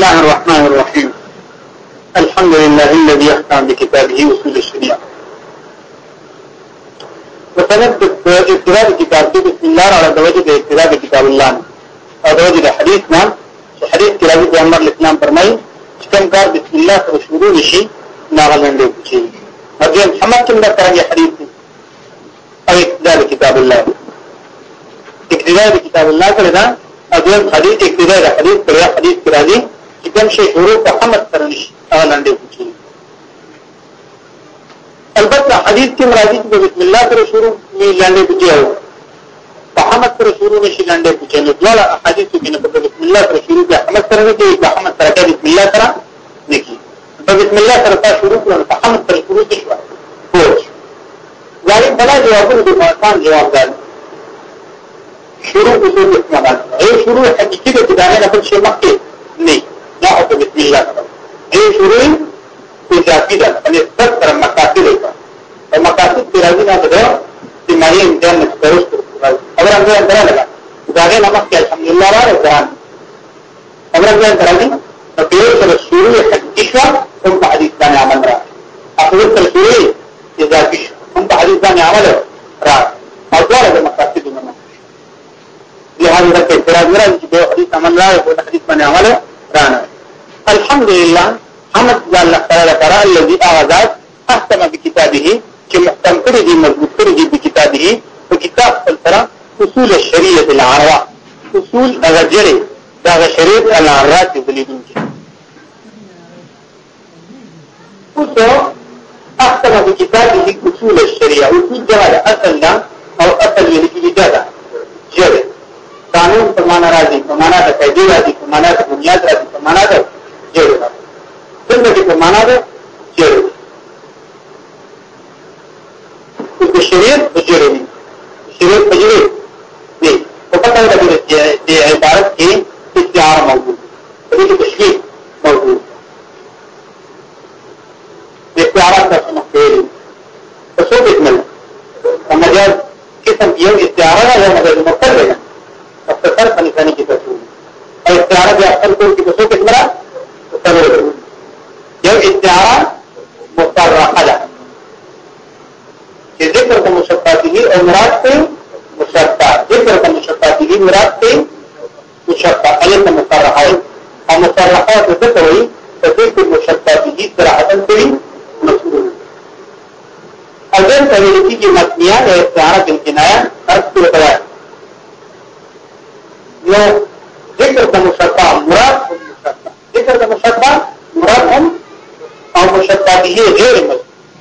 الله الرحمن الرحيم. الحمد لله الذي يختم بكتابه وصول الشريعة. وسند ابتداء كتاب بسم الله على دوجه ابتداء كتاب الله او دوجه حديثنا حديث كتاب پیغمبر اسلام فرمایي چې کوم کار بسم الله سره شروع نشي ناغلن دی چې هغه محمد څنګه کوي حدیث او ابتداء کتاب الله ابتداء کتاب الله کړه دا اذن حدیث ابتداء حدیث پر حدیث کې راځي چې کوم شی شروع محمد سره نشي ناغلن دی چې البته حدیث کې مرادی چې بسم الله سره شروع می لاندې بچیو محمد سره شروع نشي لاندې بچیو نو ټول احادیث کې نه بسم الله سره شروع د محمد سره نه کې محمد سره کې بسم الله سره نه کې بسم الله سره شروع کړو محمد سره شروع شو غالب بلا جوابونه د آسان جواب ده شروع وسو بسم الله اے شروع حقيقي د دانه نه څه مخکې نه دا او بسم الله اے شروع اضافي ده ان ستر مقاصد ده مقاصد کې راځي نه ده چې مالي امتحان درست اور هغه اندره لگا داغه نمک کې الحمدلله راځي قرآن اور هغه راځي په پیل سره شروع حقيقي شو هم په حدیث باندې عمل را اخر سره شروع اضافي هم په حدیث باندې عمل را او دا د مقاصد نه لهغه د اعتراض راځي چې حدیث عمل را او حدیث باندې عمل را نه الحمدلله حمد الله تعالی تعالی الذي اعزز احكم بكتابه چې محکم کړی دی مضبوط کړی دی بکتابه په کتاب سره اصول الشریعه العروا اصول اغجره دا شریعت العرات بلیدون کی اوسو احكم بكتابه اصول الشریعه اصول جواب اصل دا او اصل یې کې دا جره قانون په معنا راځي په معنا د قاعده راځي په معنا د بنیاد راځي په معنا د جره څنګه په معنا ده چې د شریعت اجرني شریعت اجرني دي په پټه ده چې عبارت کې استعاره موجود دی د تشریح موجود د استعاره څخه مخکې په څو بسمله مجاز قسم یو استعاره ده مجاز مفرد ده مختصر فني کې تاسو او استعاره د اصل کې په څو بسمله تاسو یو استعاره مصرحه ده چې ذکر د مشبهه او مراد ته مشبهه ذکر د مشبهه مراد ته مشبهه ايته مصرحه او مصرحه څه ته وایي چې ذکر مشبهه صراحه کوي مسؤول اگر کوي چې متنیه او استعاره د کنایه ارث ته نو ذکر د مشبهه مراد ذکر د مشبهه مراد هم او مشبهه غیر مذکور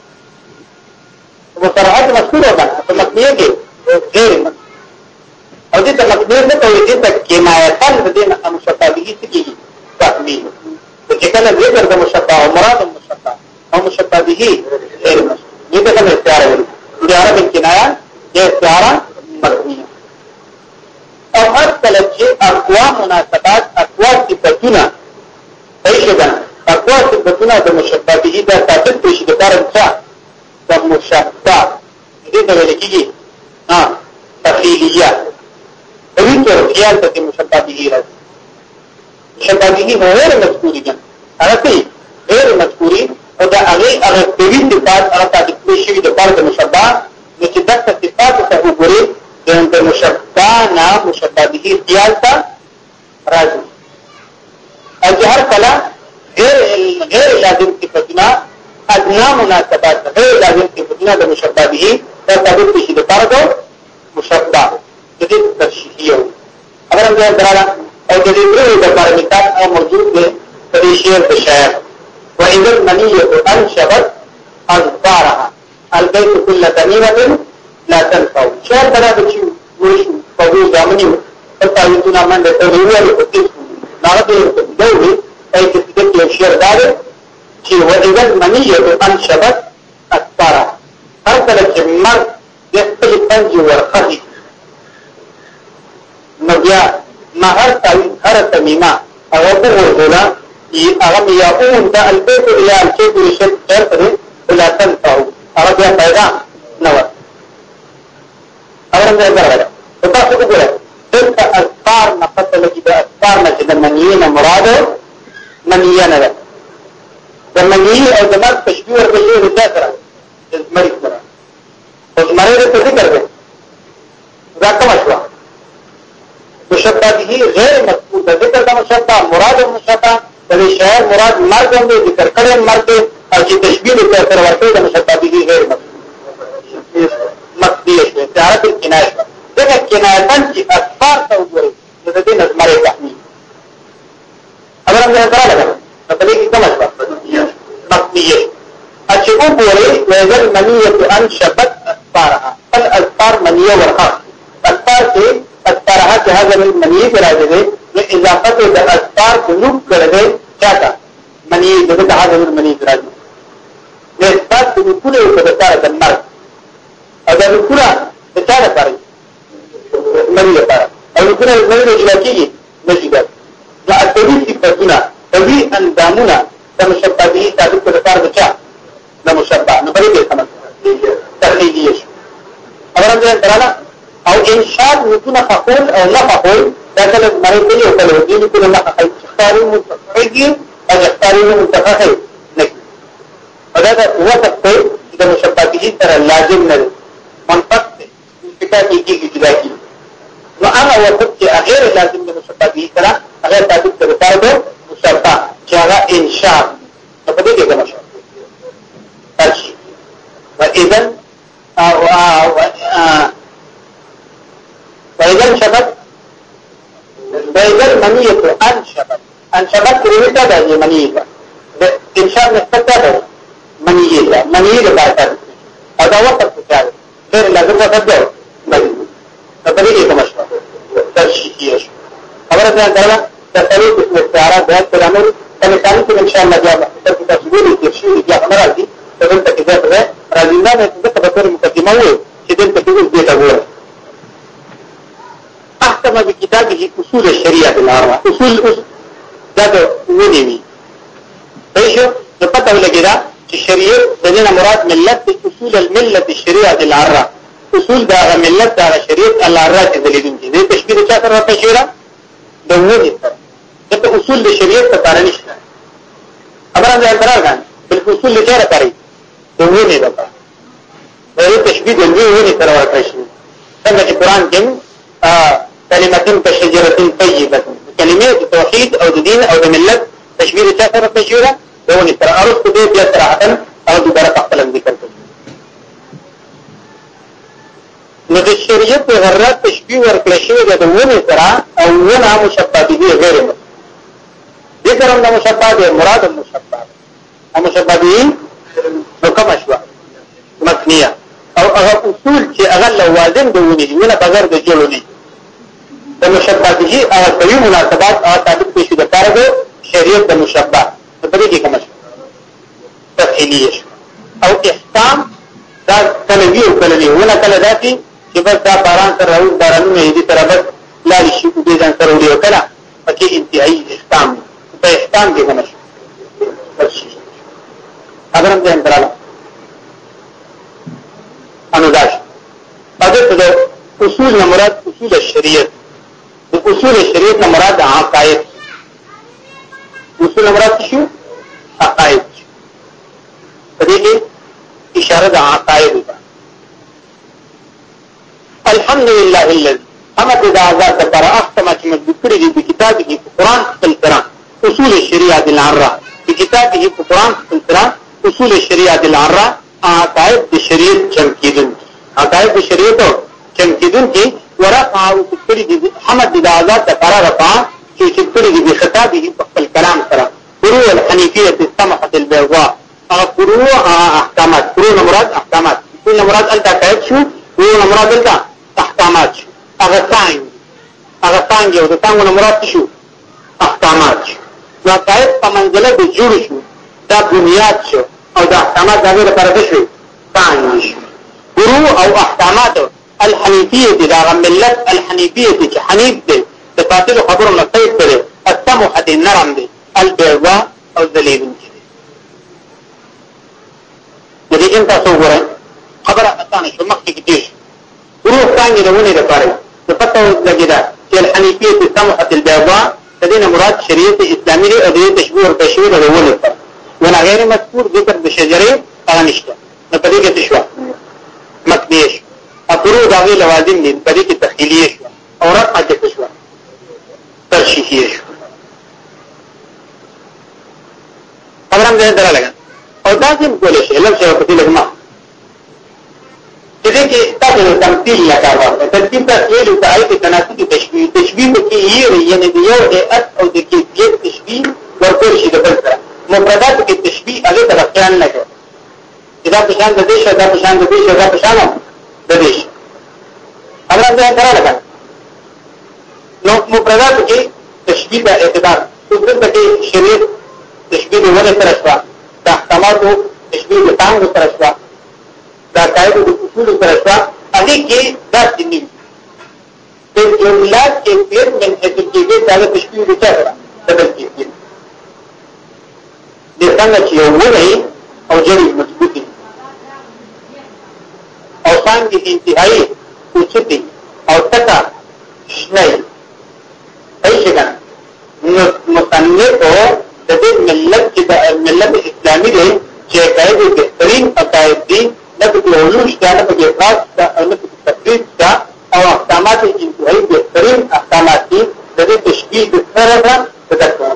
مصرحات مذکوره ده په متنیه کې غیر مذکور او دې ته متنیه نه کوي دې ته کنایه د دې مشبهه څخه تحمیل چې کله ذکر د مشبهه او مراد مشبهه او مشبهه غیر مذکور دې ته کوم استعاره وایي استعاره د کنایه دې استعاره متنیه او هر کله چې اقوا مناسبات اقوا صفاتونه ایښه اقوا صفاتونه د مشبهه د ثابت شي د کار څخه د مشبهه دې ته ویل کېږي تخیلیه په دې تور خیال ته مشبهه راځي مشبهه غیر مذکوري ده هغه غیر مذکوري او دا هغه کوي د پات هغه ثابت شي د کار د مشبهه د چې د صفات ته وګوري د مشبهه نه مشبهه خیال ته راځي اجهر کلا غیر لازم صفتنا ادنا مناسبات غیر لازم صفتنا د مشبهه دا ثابت شي د فرض مشبهه د دې تشریحي اگر موږ دراله او د دې د لپاره مثال او موجود دی په شعر د شاعر واذا المنيه انشبت اذكارها البيت كل تميمه لا تنفع شعر دا د چې وشو په ځامني په تاسو من د تدویر او تاسو ناغه دوی اي چې د شعر دا چې واذا المنيه انشبت اذكارها هر کله چې مرد د خپل پنځ ورخدي نو بیا مہر هر تمیمه او ورغولا هغه یا اون د البيت الى الشيء رشد تر ولا تنفع هغه بیا پیدا نه و اورنګ درغله په تاسو وګورئ دلته اذکار نه پته لګي د اذکار نه چې د منیه نه مراد منیه نه ده د منیه او د مرګ تشبیه ورکړي د سره د مرګ سره او مرګ ته ذکر ده دا کوم شو مشبہ به غیر مذکور ده ذکر د مشبہ مراد مشبہ د شاعر مراد مرګ هم ذکر کړي مرګ او چې تشبیه د سره ورکړي د مشبہ به غیر مذکور مقدیه استعاره الکنایه دغه کنایتن چې اکثر ته وګورئ د دې نظمره تحمیل اگر هم نه درا لګا په دې کې کوم څه مقدیه چې وګورئ وذل منیه ان شبت اثارها الاثار منیه ورخ اثار کې اثارها چې هغه منیه راځي نو اضافه د اثار په نوم کړي چاته منیه دغه هغه منیه راځي نو اثار په ټول یو د کار د مرګ اگر کله د چا لپاره منی لپاره او کله منی اجرا کیږي نشي دا اصلي صفاتونه توی اندامونه د مشبہ به تعلق لپاره د چا د مشبہ نو په دې سمه تخلیقي شو اگر هم درانا او انشاء نتونه فقول او لا فقول دا کله مرګ دی او کله دې کله لا اختیاري متفقي او اختیاري متفقي نه دا وصف د مشبہ به سره لازم نه منطق فکر کیږي جدا کی نو هغه وخت چې غیر لازم د مشبہ به سره هغه تعبیر ته وکړو مشبہ چې هغه انشاء په دې کې کوم شي ترشي واذا واذا شبت واذا منیه انشبت کریته د منیه د انشاء نسبت ده منیه د بارکات او دا وخت څه غیر لازم وخت ده په دې کې کوم شي ترشي خبره ده دا تسلیت استعاره بیان کړم کله چې ان شاء الله بیا په تاسو کې شي بیا راځي دلته کې ده راځي نه د په تور مقدمه وي چې دلته کې اوس دې وګورئ احکم بکتابه اصول الشریعه الاربعه اصول دا ونیوي ايشو د پته ولګیدا چې شریعت دغه مراد ملت اصول المله الشریعه الاربعه اصول دا ملت دا شریعت الاربعه چې دلیل دي تشبیه چا سره تشبیه دونی دغه اصول د شریعت لپاره نشته خبره ده درغان بل اصول لپاره کوي دونی ده دا تشبیه د دونی سره ورته شي څنګه چې قران کې کلمتين كشجرة طيبة كلمات توحيد او دين او ملت تشبيه چا سره تشبيه دونی سره ارس دې بیا صراحتن او دوباره خپل ذکر کوي نو د شریعت په غرات تشبیه ورکړل شوی د ونه سره او ونه مشبہ به غیر ذکر د مشبہ به مراد مشبہ او مشبہ به نو کوم شوا مکنیه او هغه اصول چې هغه لوازم دونه ونه بغیر د جوړونی د مشبہ به هغه کوي مناسبات او تعلق شي د کار د شریعت د مشبہ په دې کې کوم تفصیلی او احکام دا کله ویو کله ونه کله داتي چې بس دا باران سره راوځي بارانونه دې تر بس لاري شي دې ځان سره وړي وکړه پکې انتهایی احکام په احکام کې کوم شي اگر هم ځان دراله انوداش پدې اصول نه مراد اصول الشریعت اصول الشریعت نه مراد عقاید اصول مراد شو عقاید پدې کې اشاره د عقاید ده الحمد لله الذي حمد ذات پر احکم چې مذکر دي په کتابه کې قرآن القرآن اصول الشریعه العرا په کتابه کې قرآن القرآن اصول الشریعه العرا عقاید د شریعت چمکیدون عقاید د شریعت چمکیدون کې ورقع او ذکر دي حمد ذات پر رفع چې ذکر دي په خطابه په کلام سره فروع الحنیفیه السمحه البيضاء فروع احکامات فروع مراد احکامات فروع مراد التقاعد شو فروع مراد احکامات شو هغه څنګه یو د څنګه مراد شو احکامات شو نو قاعد په منزله د جوړ شو دا بنیاد شو او د احکامات دغه لپاره شو څنګه شو فروع او احکامات الحنیفیه دا ملت الحنیفیه چې حنیف دی د باطل خبرو نه صحیح کړي السمحه النرم دی البيضاء او ذلیل دې ان تاسو وګورئ خبره اسانه شو مخکې کېږي روح څنګه د ونې لپاره د پته لګیدا چې الحنیفیه سمحه البيضاء تدين مراد شریعت اسلامی دی او د تشبیه او تشبیه د ولې سره ولا غیر مذکور ذکر د شجره انشته نو په دې کې تشوا مکنیش اپرو داغه لوازم دي په دې کې تخیلیه شو او رفع کې تشوا ترشیحیه شو خبرم دې درا لګا او دا څنګه کولای شي لږ څه په دې لګما دې کې تاسو تمثيل لګاوه ترتیب تحلیل او تعریف تناسب تشبیه کې یعنی د یو اس او د کیفیت تشبیه ورکول شي د بل سره مفردات کې تشبیه هغه ترخیان نه کوي دا په شان د دې شته دا په شان د دې شته دا په شان د دې امر دې درا لګا نو مفردات کې تشبیه د اعتبار څنګه کې شریعت تشبیه د ولې سره شته د احکاماتو تشبیه د تانګ سره شته دا قاعده د اصول سره شته هغه کې دا دي په جملات کې پیر من حیث کې دا تشبیه د چا سره بدل کیږي د څنګه چې یو ولې او جری مضبوطی او څنګه انتهایی اوچتي او تکا شنای ایشګه مصنف د دې ملت چې د ملت اسلامي دی چې قاعده بهترین عقاید دي لکه د علوم ځانه په افراط او په تفصیل او احکامات انتهایی بهترین احکامات دي د دې تشبیه د سره تذکر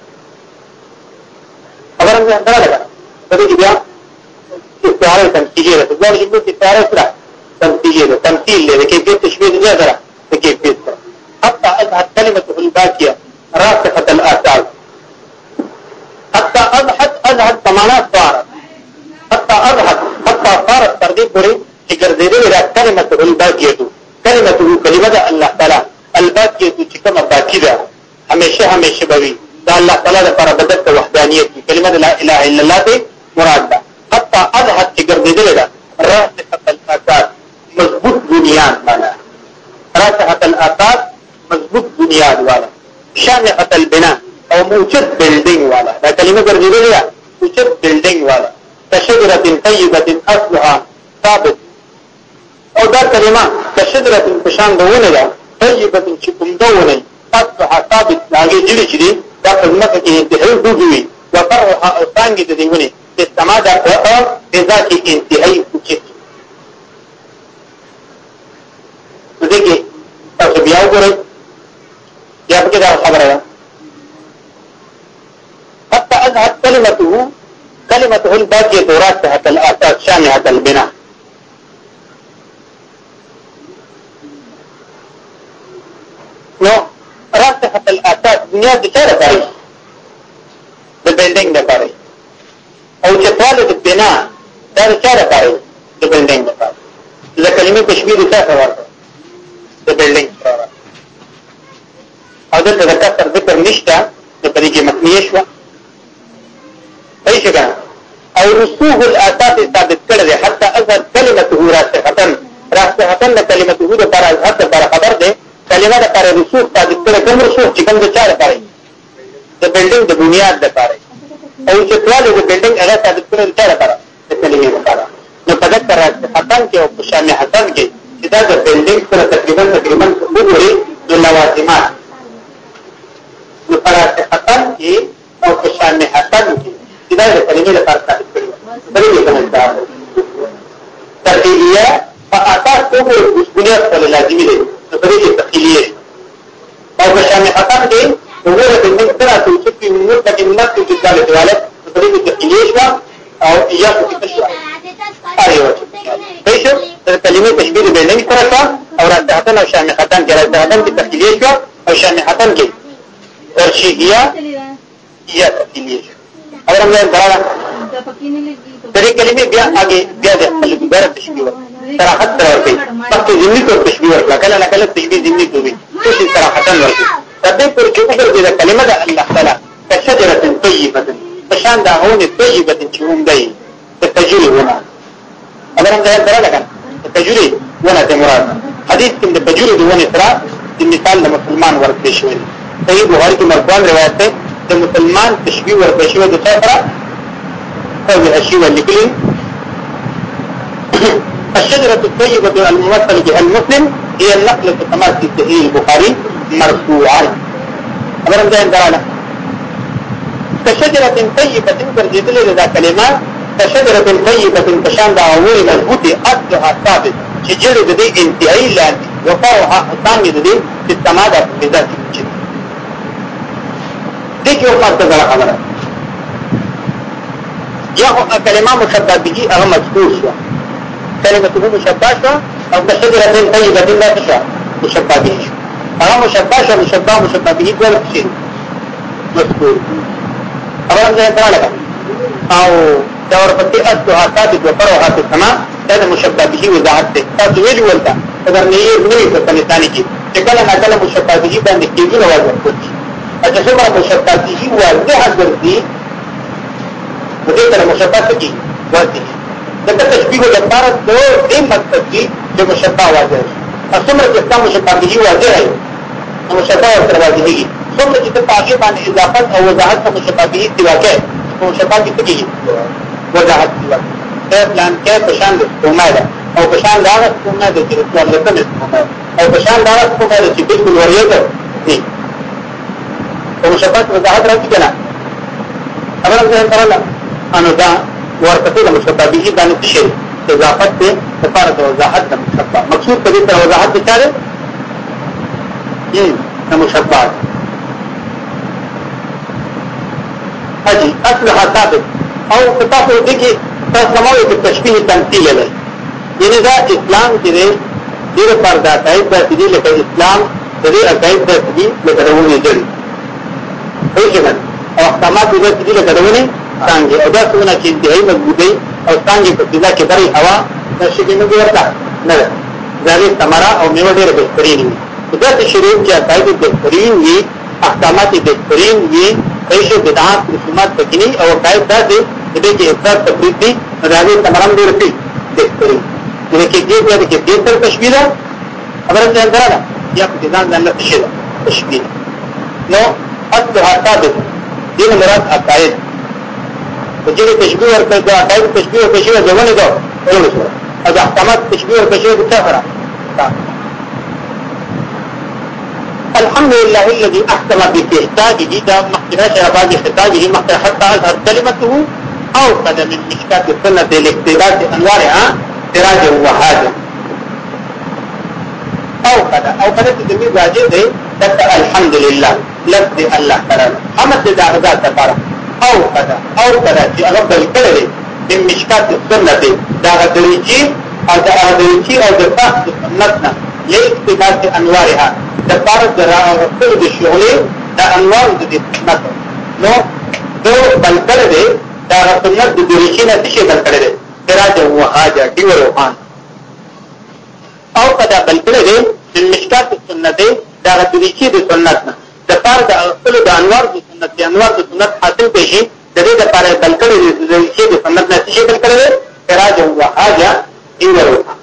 خبرم ده درا په دې بیا استعاره تمثيليه ده ځکه چې استعاره سره تمثيليه ده تمثيل له کې تشبيه دي سره کې په حتى اضحت كلمته الباقيه راسخه الاثار حتى اضحت معنا صارت حتى اضحت حتى صارت تر دې پورې چې ګرځېدل دا کلمته الباقيه کلمته کلمه الله تعالی الباقيه چې کومه باقی ده همیشه بوي دا الله تعالی لپاره بدت وحدانیت کلمه لا اله الا الله ته مراد ده حتى اضحت چې ګرځېدل ده راسخه الاثار مضبوط بنیاد معنا راسخه الاثار مضبوط بنیاد والا شامخه البناء او موجود بلډینګ والا دا کلمه ګرځېدل ده موجود بلډینګ والا كشجره طيبه اصلها ثابت او دا کلمه كشجره پشان دونه ده طيبه چې کوم دونه اصلها ثابت هغه جړي چې دا په مکه کې انتهایی دوی وفرها او څنګه د دیونه استماده او ذات انتهایی کوچي دغه تاسو بیا وګورئ یا په دا خبره ده حتى اذهب كلمته الباقيه راسخه الاثار شامعه البناء نو راسخه الاثار دنیا د چاره کوي د بلډینګ لپاره او چې طالب د بنا دا چاره کوي د بلډینګ لپاره د کلمې تشبیه د څه ورته د بلډینګ سره او د تذکر ذکر نشته د پرې کې متنیه شو صحیح څنګه او رسوخ الاساس ثابت کړل حتى اذهب كلمته راسخه كلمته د پر اذهب پر خبر ده کلمه د پر رسوخ ثابت کړل کوم رسوخ چې کوم د چاره کوي د بلډینګ د بنیاد لپاره او چې ټول د بلډینګ هغه ثابت کړل چې لپاره د کلمې لپاره نو په دغه حسن کې او په شامل حسن کې چې دا د بلډینګ سره تقریبا وګوري د لوازمات نو پر حسن کې او په شامل حسن کې چې دا د کلمې لپاره ثابت کړل بلې کومه ترتیبیه فاساس وګوري د بنیاد سره لازمي دی نو په دې کې تخیلیه او په شامل حسن کې وګوره د موږ سره چې موږ ته کلمات کې ځاله دیواله په دې کې تخیلیه او یا په تشوا ايوه پېښه د کلمې تشبیه به نه سره او راځه او شامل حسن کې راځه د تخیلیه او شامل حسن کې ترشیحیه یا تخیلیه اور موږ درا دغه کلمې بیا اگے بیا د خپل دوباره تشبیه صراحت ورته پخته ذمي کو تشبیه ورکړه کله نه کله تشبیه ذمي کوي چې صراحت ورته تدې پر چې وګورئ د کلمه د الله تعالی کشجره طیبه بشان دا هونه طیبه چې هم دی تجری ونه اگر موږ درا لګا تجری ونه ته مراد حدیث کې د تجری ونه سره د مثال د مسلمان ورکړي شوی صحیح بخاری کې مرفوع روایت ده د مسلمان تشبیه ورکړي شوی د سره او الشيء واللكل الشجرة الطيبة الممثلة بها المسلم هي النقلة كما في صحيح البخاري مرفوعا خبرم ځان دراله كشجرة طيبة ګرځیدلې دا کلمه كشجرة طيبة بشان دا اول مضبوطه اصلها ثابت چې جوړ دې انتهایی لاندې وفاوها ثاني دې چې تماده په ذات کې دې کې وخت غلا خبره یا کلمه مشبہ به هغه مذکور شو کلمه مشبہ شو او كشجرة طيبة لا تشاء مشبہ به هغه مشبہ شو مشبہ به ډول شي مذکور خبر ځای دراله او دا ورپسې اصلها ثابت وفرعها في السماء دا مشبہ به وضاحت ده تاسو ویل ولته اگر نه یې نوې په ثاني کې چې کله نه کله مشبہ به باندې کېږي نو واضح کوي اته څومره مشبہ به واضح ګرځي دې تر مشبہ کې واضح دا تشبیه د طرف د دې مقصد کې چې مشبہ واضح څومره چې کوم مشبہ به واضح وي مشبہ تر واضحي څومره چې په هغه باندې اضافت او وضاحت په مشبہ به دی واقع مشبہ به کېږي وضاحت دی پلان کې پشان د کومه او پشان دا کومه د چې څو لکه او پشان دا کومه چې بالکل وريته دي او مشبہ وضاحت راځي کنه خبره ځان کړل انو دا ورته د مشبہ به باندې شي اضافت ته لپاره د وضاحت د مشبہ مقصود په دې سره وضاحت بچاره د مشبہ اجي اصلها ثابت او تاسو دغه تاسو موږ د تشبيه تمثيل لري یعنی دا اسلام کې دې پر دا تایید د دې لکه اسلام دې عقاید د دې لکه ورونی دي هیڅ او احکامات دې لکه ورونی څنګه او دا څنګه چې دې مضبوطي او څنګه په فضا کې بری هوا د شګې نه ورته نه ځای تمرا او میوه ډېر بهترین دي دا چې شریعت کې عقاید بهترین وي احکامات بهترین وي ایشو بدعات رسومات تکنی او قائد دا دی دې کې افراد تفرید دي راځي تمام دې رسي بهترین دې کې دې کې دې تر تشبیه ده خبره ځان دراله یا په ځان ځان له تشبیه نو اصلها ثابت دې مراد عقاید چې تشبیه ورته دا عقاید تشبیه ورته شی ځونه دا ورسره او احکامات تشبیه ورته شی څه فرق الحمد لله الذي احكم باحتاجه دا مخرج بعض خطابه مخرج حتى اظهر كلمته او قد من مشكات السنه لاقتباس انوارها سراج وهاج او قد تدمي راجع ده الحمد لله لفظ الله تعالى حمد دا ذات تبارك او قد چې رب الكلمه من مشكات السنه دا غدريجي او دا غدريجي او د فقه سنتنا لاقتباس انوارها د پاره درغفل د شغلې د انوار د حکمت نو دو بلکړه دې دا سنت د دریشي نه څه بلکړه دې سراج او حاجه دی روحان او کدا بلکړه دې د مشکات سنت دا دریشي د سنت نه د پاره د اصل د انوار د سنت د انوار د سنت حاصل بشي د دې لپاره بلکړه دې د دریشي د سنت نه څه بلکړه دې سراج او حاجه دی روحان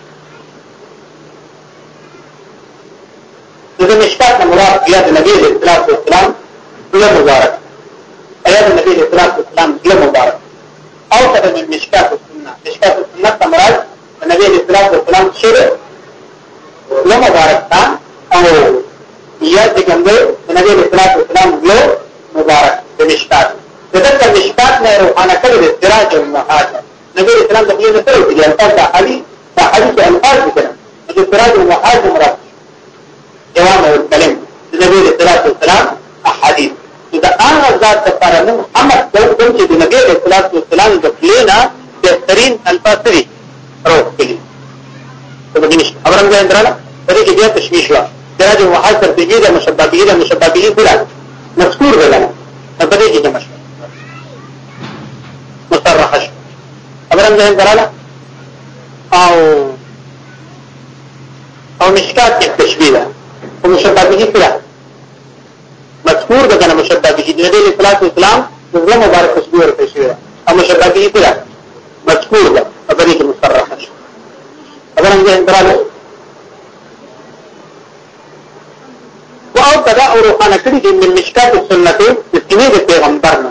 د مشکات مراد یاد نبی صلی الله علیه وسلم له مبارک ایاد نبی صلی الله علیه وسلم له مبارک او کده من مشکات السنه مراد نبی صلی الله علیه وسلم شر له مبارک تا او یاد څنګه نبی صلی الله علیه وسلم له مبارک د مشکات دغه مشکات نه روحانه کړي د سراج او محاج نبی صلی الله علیه وسلم ته ویل چې حدیث الفاظ کړه د سراج او محاج مراد جوامع الكلم النبي صلى الله عليه وسلم احاديث دا هغه ذات لپاره نو امر کوم چې د نبی صلی الله علیه وسلم د پلینا بهترین الفاظ لري روح کړي ته به نشي خبرم ځای دراله پرې کې بیا تشویش وا درجه محاصر تجید مشببه بلا مذکور بدل په دې کې جمع مصرح خبرم ځای دراله او مشکات کې تشبیه ومشبه به کړه مذکور دغه مشبه به د نبی صلی الله علیه وسلم دغه مبارک تشبیه ورته شوی او مشبه به کړه مذکور ده په دې کې مصرح شي خبرم ځای دراله او کدا او روحانه کړي د مشکات سنت د دیني د پیغمبرنا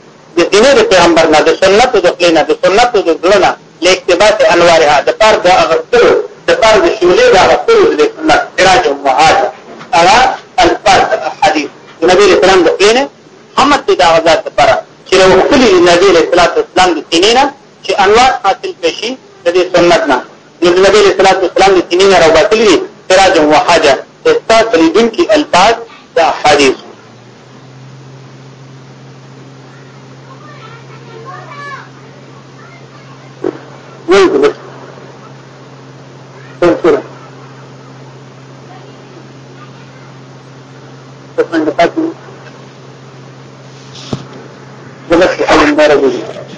د سنت د خلینا د سنت د ځلنا لاقتباس انوارها د پر د اغتلو د پر د شولې د اغتلو د سنت سراج او معاج على الفاظ الحديث نبی اسلام د پلینه محمد د آزاد لپاره چې وکړي نبی اسلام د تینینا چې انوار حاصل کشي د سنت نه نبی اسلام د تینینا راو باطلی سراج و حاجه استاد بلیدون کی الفاظ د احادیث وایي څنګه څنګه تاسو زه به حل مبارک